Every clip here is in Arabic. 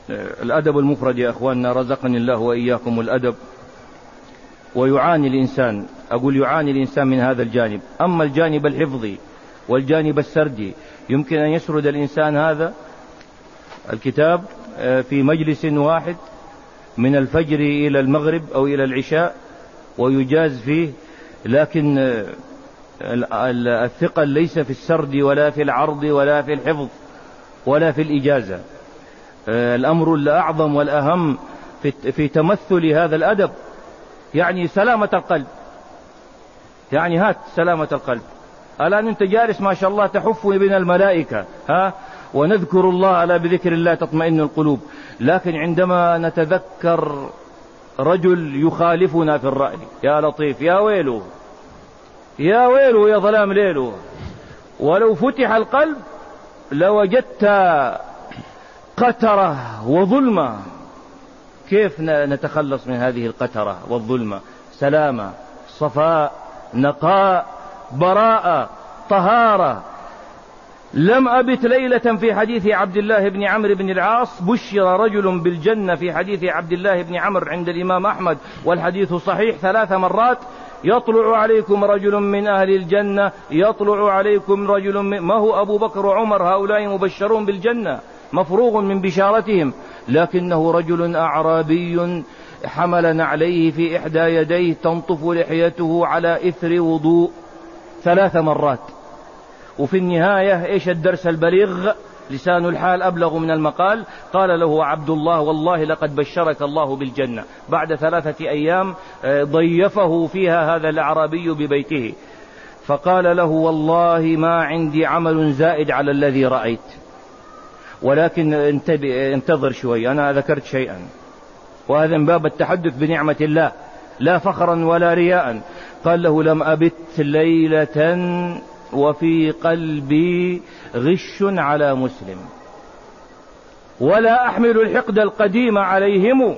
الأدب المفرد يا أخواننا رزقني الله وإياكم الأدب، ويعاني الإنسان، أقول يعاني الإنسان من هذا الجانب. أما الجانب الحفظي والجانب السردي يمكن أن يسرد الإنسان هذا الكتاب في مجلس واحد من الفجر إلى المغرب أو إلى العشاء ويجاز فيه، لكن الثقل ليس في السرد ولا في العرض ولا في الحفظ ولا في الإجازة. الأمر الأعظم والأهم في تمثل هذا الأدب يعني سلامة القلب، يعني هات سلامة القلب. الآن أنت جالس ما شاء الله تحف بنا الملائكة ونذكر الله، ألا بذكر الله تطمئن القلوب، لكن عندما نتذكر رجل يخالفنا في الرأي يا لطيف يا ويله يا ويله يا ظلام ليله. ولو فتح القلب لوجدت قترة وظلمة. كيف نتخلص من هذه القترة والظلمة؟ سلامة، صفاء، نقاء، براءة، طهارة. لم أبت ليلة في حديث عبد الله بن عمرو بن العاص بشر رجل بالجنة في حديث عبد الله بن عمرو عند الإمام أحمد والحديث صحيح 3 مرات. يطلع عليكم رجل من أهل الجنة، يطلع عليكم رجل ما هو أبو بكر وعمر، هؤلاء مبشرون بالجنة مفروغ من بشارتهم، لكنه رجل أعرابي حمل نعليه في إحدى يديه تنطف لحيته على إثر وضوء 3 مرات. وفي النهاية إيش الدرس البليغ؟ لسان الحال أبلغ من المقال. قال له عبد الله والله لقد بشرك الله بالجنة. بعد 3 أيام ضيفه فيها هذا الأعرابي ببيته، فقال له والله ما عندي عمل زائد على الذي رأيت، ولكن انتظر شوي، أنا ذكرت شيئا، وهذا من باب التحدث بنعمة الله لا فخرا ولا رياء. قال له لم أبت ليلة وفي قلبي غش على مسلم، ولا أحمل الحقد القديم عليهم،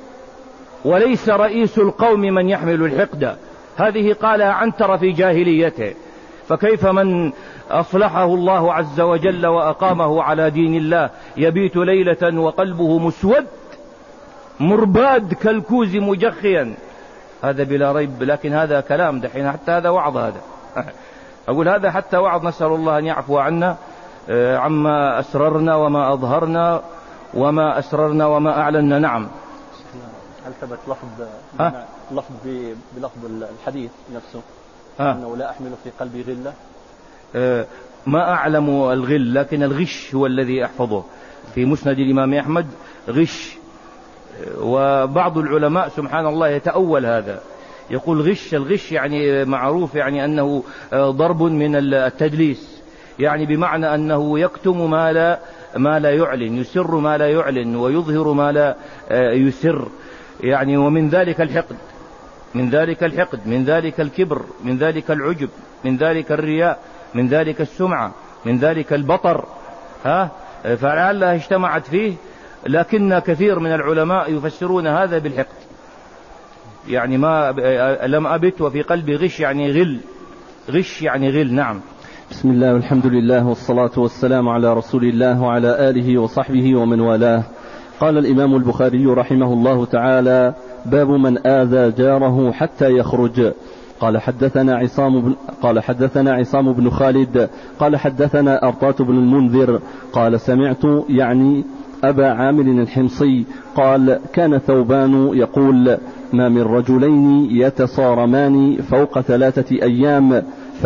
وليس رئيس القوم من يحمل الحقد. هذه قالها عنتر في جاهليته، فكيف من أصلحه الله عز وجل وأقامه على دين الله يبيت ليلة وقلبه مسود مرباد كالكوز مجخيا؟ هذا بلا ريب، لكن هذا كلام دحين، حتى هذا وعظ، هذا أقول هذا حتى وعظ. نسأل الله أن يعفو عنا عما أسررنا وما أظهرنا وما أسررنا وما أعلنا. نعم. هل ثبت لفظ بلفظ الحديث نفسه أنه لا أحمل في قلبي غلة؟ ما أعلم الغل، لكن الغش هو الذي أحفظه. في مسند الإمام أحمد غش، وبعض العلماء سبحان الله يتأول هذا، يقول غش، الغش يعني معروف يعني أنه ضرب من التدليس، يعني بمعنى أنه يكتم ما لا يعلن، يسر ما لا يعلن ويظهر ما لا يسر، يعني ومن ذلك الحقد، من ذلك الحقد، من ذلك الكبر، من ذلك العجب، من ذلك الرياء، من ذلك السمعة، من ذلك البطر، فلعلها اجتمعت فيه. لكن كثير من العلماء يفسرون هذا بالحقد، يعني ما لم أبت وفي قلبي غش يعني غل، غش يعني غل. نعم. بسم الله والحمد لله والصلاة والسلام على رسول الله وعلى آله وصحبه ومن والاه. قال الإمام البخاري رحمه الله تعالى: باب من آذى جاره حتى يخرج. قال حدثنا عصام بن خالد قال حدثنا أرطاة بن المنذر قال سمعت يعني أبا عامر الحمصي قال: كان ثوبان يقول: ما من رجلين يتصارمان فوق 3 أيام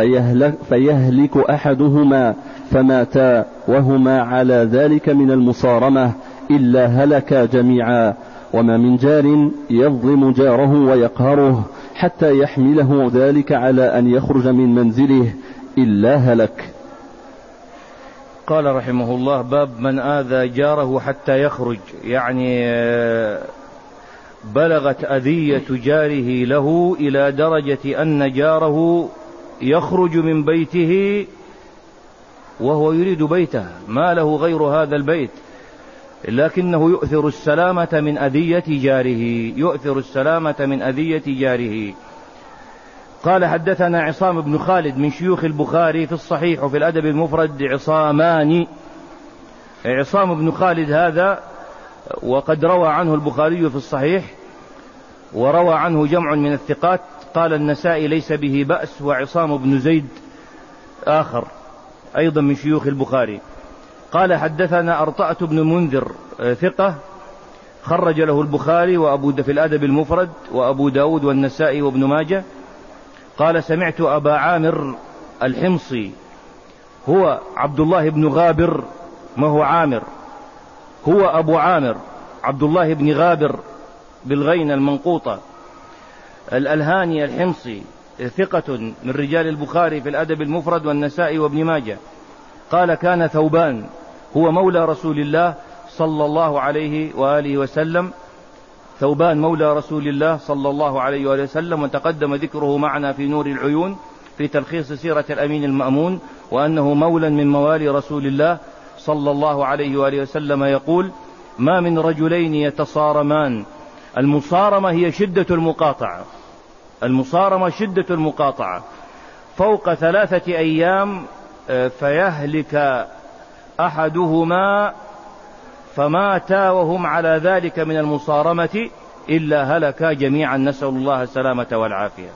فيهلك أحدهما فماتا وهما على ذلك من المصارمة إلا هلكا جميعا، وما من جار يظلم جاره ويقهره حتى يحمله ذلك على أن يخرج من منزله إلا هلك. قال رحمه الله: باب من آذى جاره حتى يخرج، يعني بلغت أذية جاره له إلى درجة أن جاره يخرج من بيته وهو يريد بيته، ما له غير هذا البيت، لكنه يؤثر السلامة من أذية جاره، يؤثر السلامة من أذية جاره. قال حدثنا عصام بن خالد من شيوخ البخاري في الصحيح وفي الأدب المفرد عصامان. عصام بن خالد هذا وقد روى عنه البخاري في الصحيح، وروى عنه جمع من الثقات. قال النسائي ليس به بأس. وعصام بن زيد آخر أيضا من شيوخ البخاري. قال حدثنا أرطأة بن المنذر ثقة، خرج له البخاري في الأدب المفرد وأبو داود والنسائي وابن ماجه. قال سمعت أبا عامر الحمصي، هو عبد الله بن غابر، ما هو عامر، هو أبو عامر عبد الله بن غابر بالغين المنقوطة الألهاني الحمصي، ثقة من رجال البخاري في الأدب المفرد والنسائي وابن ماجه. قال كان ثوبان هو مولى رسول الله صلى الله عليه وآله وسلم، ثوبان مولى رسول الله صلى الله عليه وآله وسلم، وتقدم ذكره معنا في نور العيون في تلخيص سيرة الأمين المأمون، وأنه مولى من موالي رسول الله صلى الله عليه وآله وسلم. يقول ما من رجلين يتصارمان، المصارمة هي شدة المقاطعة، المصارمة شدة المقاطعة، فوق 3 أيام فيهلك أحدهما فمات وهم على ذلك من المصارمة إلا هلكا جميعا، نسأل الله السلامة والعافية.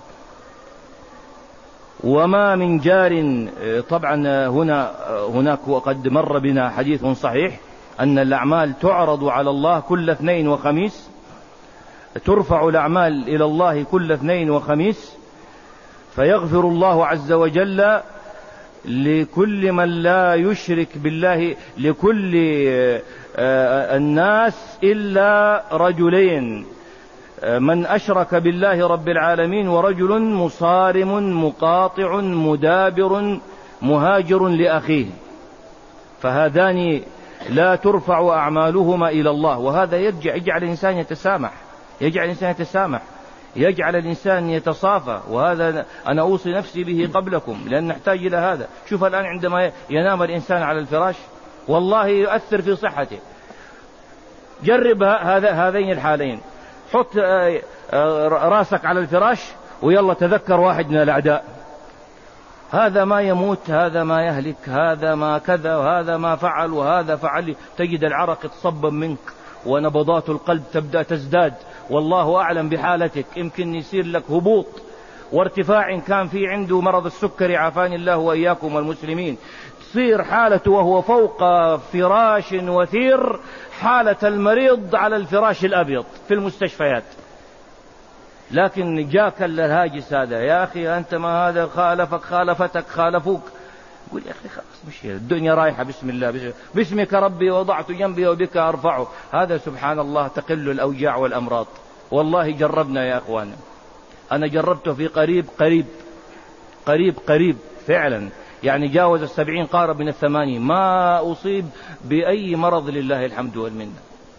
وما من جار، طبعا هناك وقد مر بنا حديث صحيح أن الأعمال تعرض على الله كل اثنين وخميس، ترفع الأعمال إلى الله كل اثنين وخميس، فيغفر الله عز وجل لكل من لا يشرك بالله، لكل الناس إلا رجلين، من أشرك بالله رب العالمين، ورجل مصارم مقاطع مدابر مهاجر لأخيه، فهذان لا ترفع أعمالهما إلى الله. وهذا يجعل الإنسان يتسامح، يجعل الإنسان يتصافى، وهذا أنا أوصي نفسي به قبلكم، لأن نحتاج إلى هذا. شوف الآن عندما ينام الإنسان على الفراش والله يؤثر في صحته. جرب هذين الحالين، حط راسك على الفراش ويلا تذكر واحد من الأعداء، هذا ما يموت، هذا ما يهلك، هذا ما كذا، وهذا ما فعل، وهذا فعل، تجد العرق يتصبب منك ونبضات القلب تبدأ تزداد. والله أعلم بحالتك، يمكن يصير لك هبوط وارتفاع، إن كان في عنده مرض السكري عافاني الله وإياكم والمسلمين، تصير حالته وهو فوق فراش وثير حالة المريض على الفراش الأبيض في المستشفيات. لكن جاك الهاجس هذا، يا أخي أنت ما هذا خالفك، خالفتك، خالفوك، قول يا أخي خلاص مش الدنيا رايحة، بسم الله، باسمك ربي وضعت جنبي وبك أرفعه. هذا سبحان الله تقل الأوجاع والأمراض. والله جربنا يا أخوانا، أنا جربته في قريب فعلا، يعني جاوز 70 قارب من 80، ما أصيب بأي مرض لله الحمد والمنة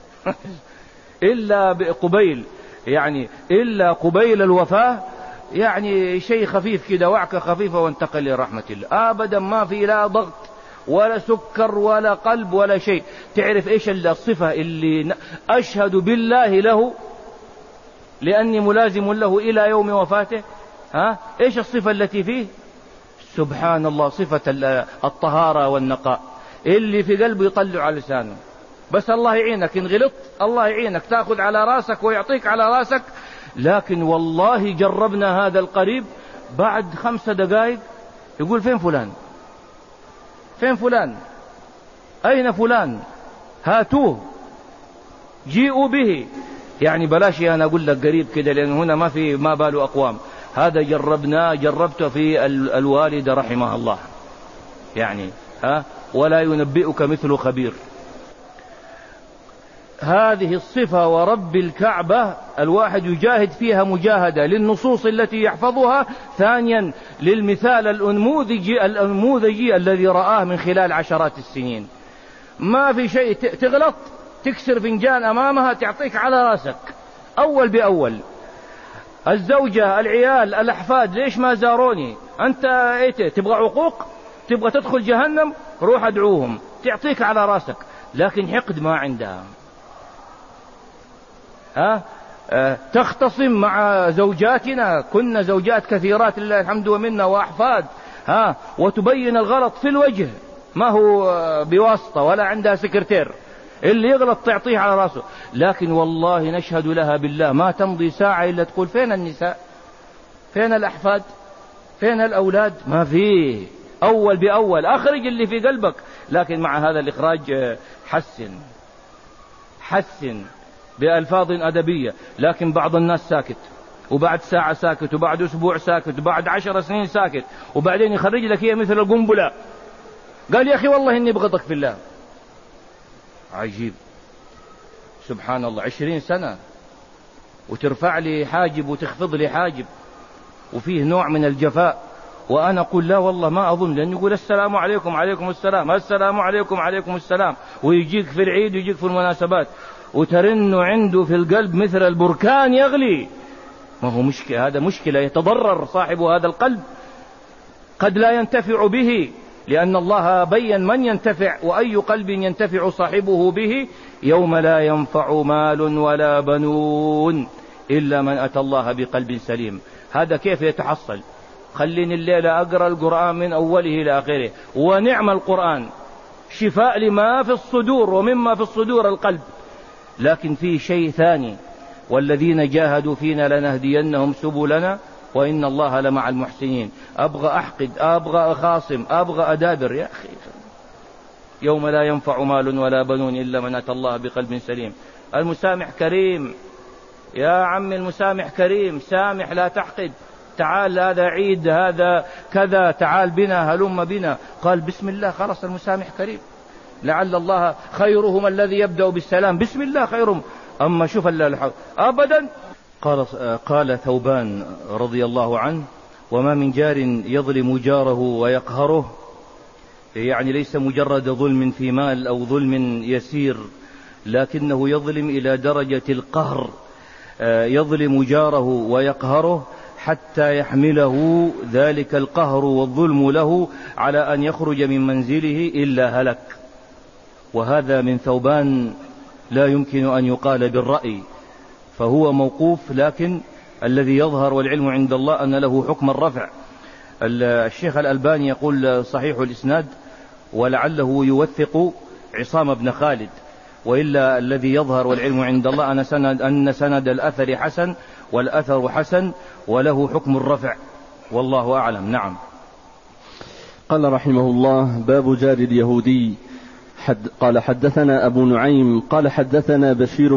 إلا قبيل، يعني إلا قبيل الوفاة، يعني شيء خفيف كده، وعكة خفيفة وانتقل لرحمة الله. أبدا ما في لا ضغط ولا سكر ولا قلب ولا شيء. تعرف إيش الصفة اللي أشهد بالله له لأني ملازم له إلى يوم وفاته؟ إيش الصفة التي فيه؟ سبحان الله، صفة الطهارة والنقاء اللي في قلبه يطلع على لسانه. بس الله يعينك إن غلطت، الله يعينك، تأخذ على راسك ويعطيك على راسك. لكن والله جربنا هذا القريب، بعد 5 دقائق يقول فين فلان، فين فلان، أين فلان، هاتوه جيئوا به. يعني بلاش أنا أقول لك قريب كده، لأن هنا ما باله أقوام. هذا جربته في الوالد رحمه الله، يعني ولا ينبئك مثل خبير. هذه الصفة ورب الكعبة الواحد يجاهد فيها مجاهدة للنصوص التي يحفظها، ثانيا للمثال الأنموذجي الذي رآه من خلال عشرات السنين. ما في شيء تغلط تكسر فنجان أمامها تعطيك على راسك أول بأول. الزوجة، العيال، الأحفاد، ليش ما زاروني؟ أنت تبغى عقوق؟ تبغى تدخل جهنم؟ روح أدعوهم، تعطيك على راسك. لكن حقد ما عندها. تختصم مع زوجاتنا، كنا زوجات كثيرات لله الحمد ومنا وأحفاد، وتبين الغلط في الوجه، ما هو بواسطة ولا عندها سكرتير، اللي يغلط تعطيه على راسه. لكن والله نشهد لها بالله ما تمضي ساعة إلا تقول فين النساء، فين الأحفاد، فين الأولاد؟ ما فيه. أول بأول أخرج اللي في قلبك. لكن مع هذا الإخراج حسن بألفاظ أدبية. لكن بعض الناس ساكت، وبعد ساعة ساكت، وبعد أسبوع ساكت، وبعد 10 سنين ساكت، وبعدين يخرج لك هي مثل القنبلة. قال يا أخي والله إني بغضك في الله. عجيب سبحان الله، 20 سنة وترفع لي حاجب وتخفض لي حاجب، وفيه نوع من الجفاء. وأنا أقول لا والله ما أظن، لأنه يقول السلام عليكم عليكم السلام، السلام عليكم عليكم السلام، ويجيك في العيد ويجيك في المناسبات، وترن عنده في القلب مثل البركان يغلي. ما هو مشكلة، هذا مشكلة، يتضرر صاحب هذا القلب، قد لا ينتفع به، لأن الله بين من ينتفع، وأي قلب ينتفع صاحبه به يوم لا ينفع مال ولا بنون إلا من أتى الله بقلب سليم. هذا كيف يتحصل؟ خليني الليلة أقرأ القرآن من أوله إلى آخره، ونعم القرآن شفاء لما في الصدور، ومما في الصدور القلب. لكن في شيء ثاني، والذين جاهدوا فينا لنهدينهم سبلنا وإن الله لمع المحسنين. أبغى أحقد، أبغى أخاصم، أبغى أدابر، يا أخي يوم لا ينفع مال ولا بنون إلا من أتى الله بقلب سليم. المسامح كريم يا عم، المسامح كريم، سامح لا تحقد. تعال هذا عيد، هذا كذا، تعال بنا، هلم بنا. قال بسم الله، خلاص المسامح كريم. لعل الله خيرهم الذي يبدأ بالسلام، بسم الله خيرهم. أما شوف أبدا. قال ثوبان رضي الله عنه: وما من جار يظلم جاره ويقهره، يعني ليس مجرد ظلم في مال أو ظلم يسير، لكنه يظلم إلى درجة القهر، يظلم جاره ويقهره حتى يحمله ذلك القهر والظلم له على أن يخرج من منزله إلا هلك. وهذا من ثوبان لا يمكن أن يقال بالرأي، فهو موقوف، لكن الذي يظهر والعلم عند الله أن له حكم الرفع. الشيخ الألباني يقول صحيح الإسناد، ولعله يوثق عصام بن خالد، وإلا الذي يظهر والعلم عند الله أن سند الأثر حسن، والأثر حسن وله حكم الرفع، والله أعلم. نعم. قال رحمه الله: باب جار اليهودي. قال حدثنا أبو نعيم قال حدثنا بشير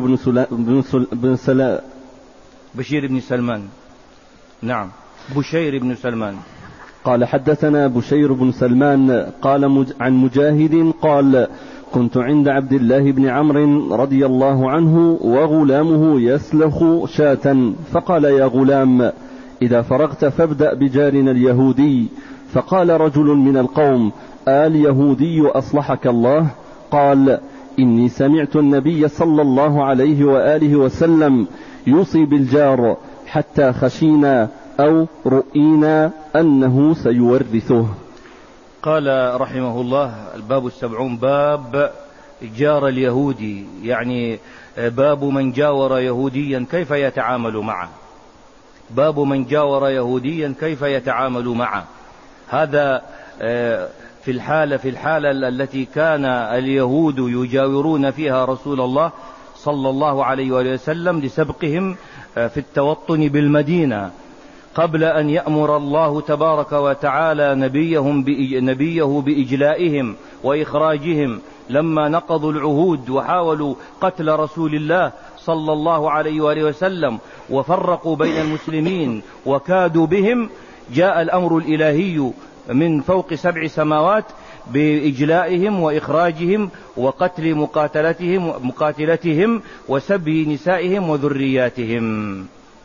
بن سلمان. نعم، بشير بن سلمان. قال حدثنا بشير بن سلمان قال عن مجاهد قال: كنت عند عبد الله بن عمرو رضي الله عنه وغلامه يسلخ شاة، فقال: يا غلام، إذا فرغت فابدأ بجارنا اليهودي. فقال رجل من القوم: اليهودي أصلحك الله؟ قال: إني سمعت النبي صلى الله عليه وآله وسلم يوصي بالجار حتى خشينا أو رؤينا أنه سيورثه. قال رحمه الله: الباب 70، باب جار اليهودي، يعني باب من جاور يهوديا كيف يتعامل معه. باب من جاور يهوديا كيف يتعامل معه. هذا في الحالة التي كان اليهود يجاورون فيها رسول الله صلى الله عليه وسلم لسبقهم في التوطن بالمدينة، قبل أن يأمر الله تبارك وتعالى نبيه بإجلائهم وإخراجهم، لما نقضوا العهود وحاولوا قتل رسول الله صلى الله عليه وآله وسلم وفرقوا بين المسلمين وكادوا بهم، جاء الأمر الإلهي من فوق 7 سماوات بإجلائهم وإخراجهم وقتل مقاتلتهم وسبي نسائهم وذرياتهم.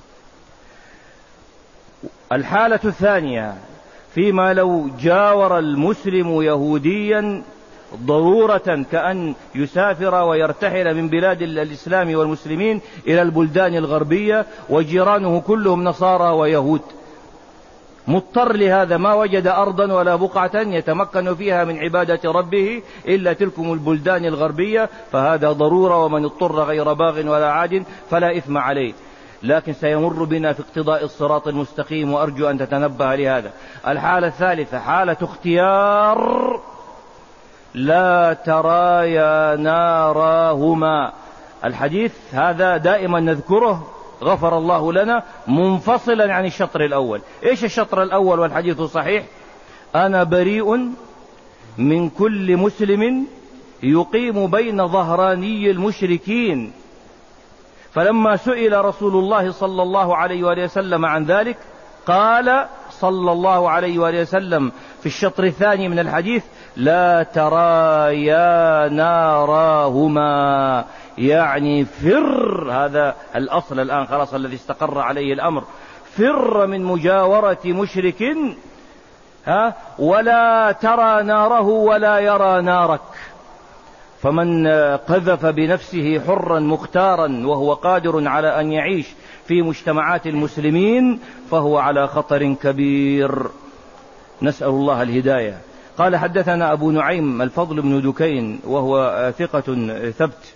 الحالة الثانية، فيما لو جاور المسلم يهوديا ضرورة، كأن يسافر ويرتحل من بلاد الإسلام والمسلمين إلى البلدان الغربية وجيرانه كلهم نصارى ويهود، مضطر لهذا، ما وجد أرضا ولا بقعة يتمكن فيها من عبادة ربه إلا تلكم البلدان الغربية، فهذا ضرورة، ومن اضطر غير باغ ولا عاد فلا إثم عليه. لكن سيمر بنا في اقتضاء الصراط المستقيم، وأرجو أن تتنبه لهذا. الحالة الثالثة، حالة اختيار لا ترايا ناراهما. الحديث هذا دائما نذكره غفر الله لنا منفصلا عن الشطر الأول. إيش الشطر الأول والحديث صحيح؟ أنا بريء من كل مسلم يقيم بين ظهراني المشركين. فلما سئل رسول الله صلى الله عليه وآله وسلم عن ذلك قال صلى الله عليه وآله وسلم في الشطر الثاني من الحديث لا ترايا ناراهما، يعني فر، هذا الأصل الآن خلاص الذي استقر عليه الأمر، فر من مجاورة مشرك ولا ترى ناره ولا يرى نارك. فمن قذف بنفسه حرا مختارا وهو قادر على أن يعيش في مجتمعات المسلمين فهو على خطر كبير، نسأل الله الهداية. قال حدثنا أبو نعيم الفضل بن دكين وهو ثقة ثبت،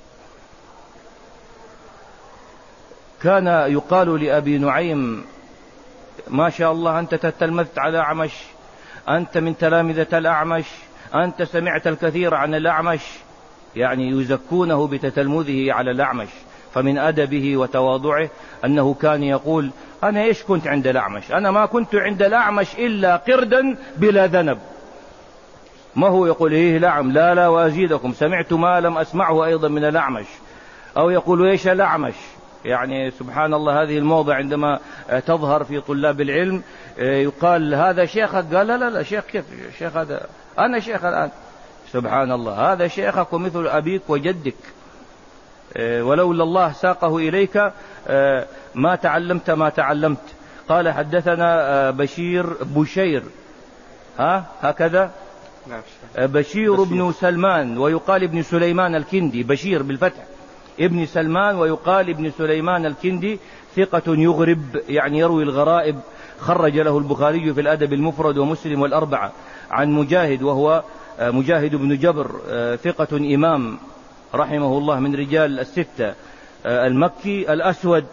كان يقال لأبي نعيم ما شاء الله أنت تتلمذت على أعمش، أنت من تلامذة الأعمش، أنت سمعت الكثير عن الأعمش، يعني يزكونه بتتلمذه على الأعمش. فمن أدبه وتواضعه أنه كان يقول أنا إيش كنت عند الأعمش؟ أنا ما كنت عند الأعمش إلا قردا بلا ذنب. ما هو يقول إيه نعم لا وأزيدكم سمعت ما لم أسمعه أيضا من الأعمش، أو يقول إيش الأعمش. يعني سبحان الله هذه الموضة عندما تظهر في طلاب العلم يقال هذا شيخك، قال لا شيخ كيف شيخ، هذا أنا شيخ الآن. سبحان الله هذا شيخك ومثل أبيك وجدك، ولولا الله ساقه إليك ما تعلمت. قال حدثنا بشير هكذا بشير بن سلمان ويقال ابن سليمان الكندي، بشير بالفتح ابن سلمان ويقال ابن سليمان الكندي، ثقة يغرب يعني يروي الغرائب، خرج له البخاري في الأدب المفرد ومسلم والأربعة. عن مجاهد وهو مجاهد بن جبر ثقة إمام رحمه الله من رجال الستة، المكي الأسود،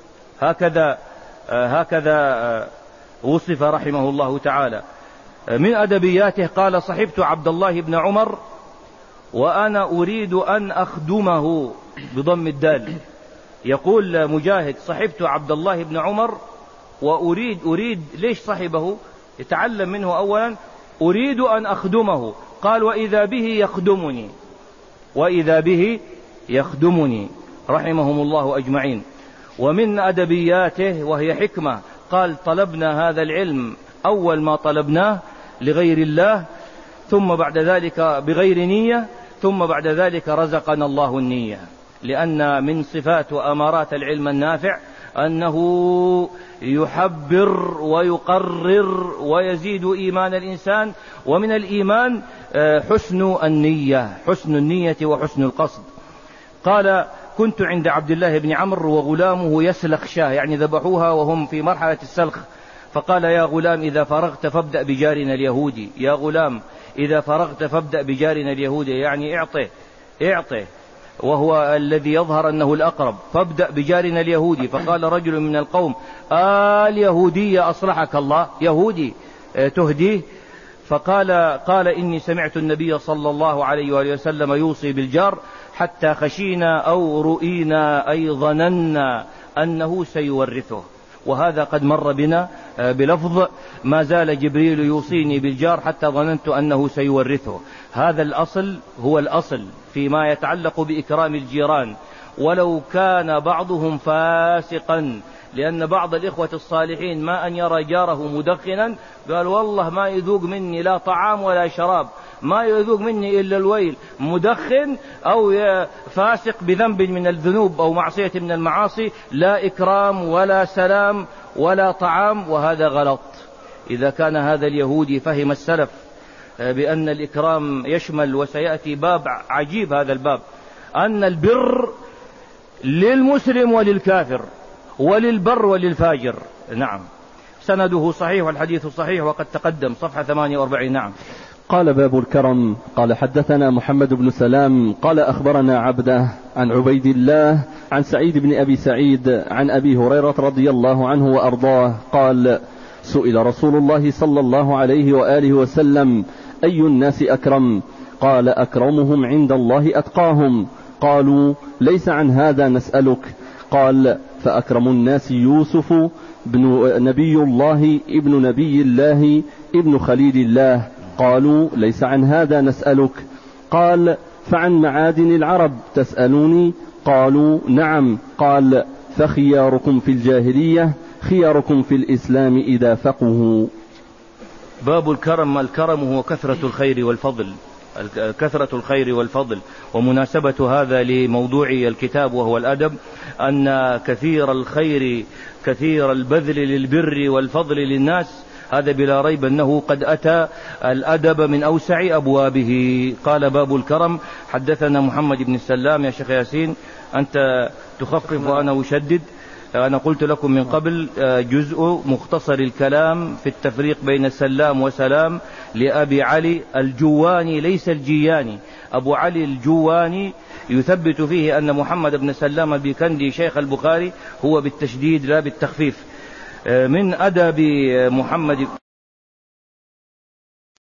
هكذا وصف رحمه الله تعالى. من أدبياته قال صحبت عبد الله بن عمر وأنا أريد أن أخدمه بضم الدال. يقول مجاهد صحبت عبد الله بن عمر وأريد ليش صحبه؟ يتعلم منه أولا، أريد أن أخدمه. قال وإذا به يخدمني رحمهم الله أجمعين. ومن أدبياته وهي حكمة قال طلبنا هذا العلم أول ما طلبناه لغير الله، ثم بعد ذلك بغير نية، ثم بعد ذلك رزقنا الله النية. لأن من صفات وأمارات العلم النافع أنه يحبر ويقرر ويزيد إيمان الإنسان، ومن الإيمان حسن النية وحسن القصد. قال كنت عند عبد الله بن عمرو وغلامه يسلخ شاة، يعني ذبحوها وهم في مرحلة السلخ، فقال يا غلام إذا فرغت فابدأ بجارنا اليهودي، يا غلام إذا فرغت فابدأ بجارنا اليهودي، يعني اعطه وهو الذي يظهر أنه الأقرب، فابدأ بجارنا اليهودي. فقال رجل من القوم اليهودي أصلحك الله، يهودي تهديه؟ فقال إني سمعت النبي صلى الله عليه وآله وسلم يوصي بالجار حتى خشينا أو رؤينا أي ظننا أنه سيورثه. وهذا قد مر بنا بلفظ ما زال جبريل يوصيني بالجار حتى ظننت أنه سيورثه. هذا الأصل هو الأصل فيما يتعلق بإكرام الجيران، ولو كان بعضهم فاسقا. لأن بعض الإخوة الصالحين ما أن يرى جاره مدخنا قال والله ما يذوق مني لا طعام ولا شراب، ما يذوق مني إلا الويل، مدخن أو فاسق بذنب من الذنوب أو معصية من المعاصي، لا إكرام ولا سلام ولا طعام، وهذا غلط. إذا كان هذا اليهودي فهم السلف بأن الإكرام يشمل، وسيأتي باب عجيب هذا الباب، أن البر للمسلم وللكافر وللبر وللفاجر. نعم، سنده صحيح والحديث صحيح وقد تقدم صفحة 48. نعم. قال باب الكرم. قال حدثنا محمد بن سلام قال أخبرنا عبده عن عبيد الله عن سعيد بن أبي سعيد عن أبي هريرة رضي الله عنه وأرضاه قال سئل رسول الله صلى الله عليه وآله وسلم أي الناس أكرم؟ قال أكرمهم عند الله أتقاهم. قالوا ليس عن هذا نسألك. قال فأكرم الناس يوسف ابن نبي الله ابن خليل الله. قالوا ليس عن هذا نسألك. قال فعن معادن العرب تسألوني؟ قالوا نعم. قال فخياركم في الجاهلية خياركم في الإسلام إذا فقهوا. باب الكرم. الكرم هو كثرة الخير والفضل، كثرة الخير والفضل. ومناسبة هذا لموضوع الكتاب وهو الأدب أن كثير الخير كثير البذل للبر والفضل للناس، هذا بلا ريب أنه قد أتى الأدب من أوسع أبوابه. قال باب الكرم. حدثنا محمد بن السلام. يا شيخ ياسين أنت تخفف وأنا أشدد. أنا قلت لكم من قبل جزء مختصر الكلام في التفريق بين السلام وسلام لأبي علي الجواني ليس الجياني. أبو علي الجواني يثبت فيه أن محمد بن سلام البيكندي شيخ البخاري هو بالتشديد لا بالتخفيف. من أدب محمد